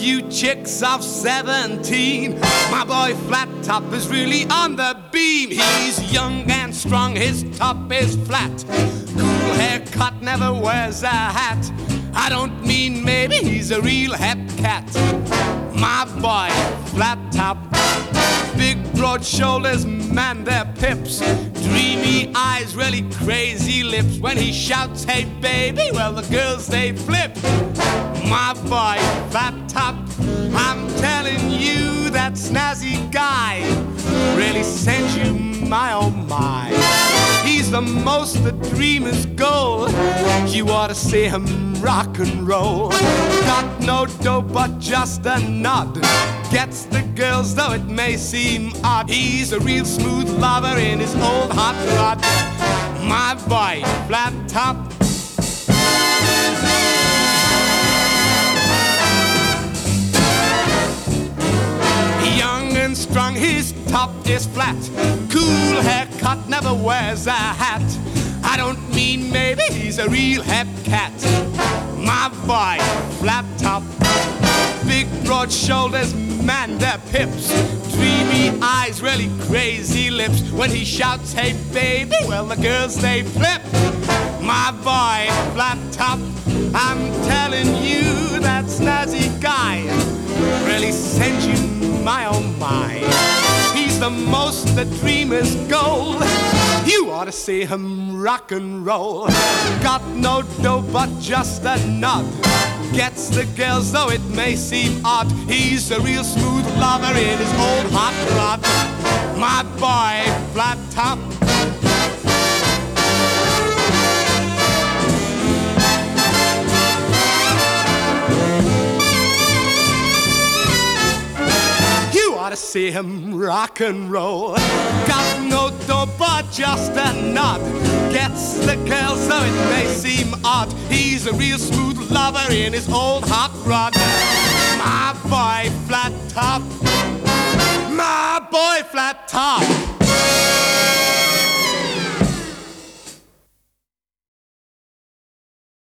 few chicks of 17. My boy Flat Top is really on the beam. He's young and strong, his top is flat. Cool haircut, never wears a hat. I don't mean maybe, he's a real hep cat. My boy Flat Top, big broad shoulders, man, they're pips. Dreamy eyes, really crazy lips. When he shouts, hey baby, well the girls they flip. My boy Flat Top, I'm telling you, that snazzy guy really sends you my oh my. He's the most the dreamer's goal. You ought to see him rock and roll. Got no dough but just a nod. Gets the girls though it may seem odd. He's a real smooth lover in his old hot rod. My boy Flat Top. Young and strong, his top is flat. Cool haircut, never wears a hat. I don't mean maybe, he's a real hep cat. My boy Flat Top, big broad shoulders, man, they're pips. Dreamy eyes, really crazy lips. When he shouts, hey baby, well the girls they flip. My boy Flat Top, I'm telling you, that snazzy guy really sends you my oh my. He's the most the dreamer's goal. You ought to see him rock and roll. Got no dough but just a nod. Gets the girls though it may seem odd. He's a real smooth lover in his old hot rod. My boy Flat Top. To see him rock and roll. Got no dough but just a nod. Gets the girls though it may seem odd. He's a real smooth lover in his old hot rod. My boy Flat Top. My boy Flat Top.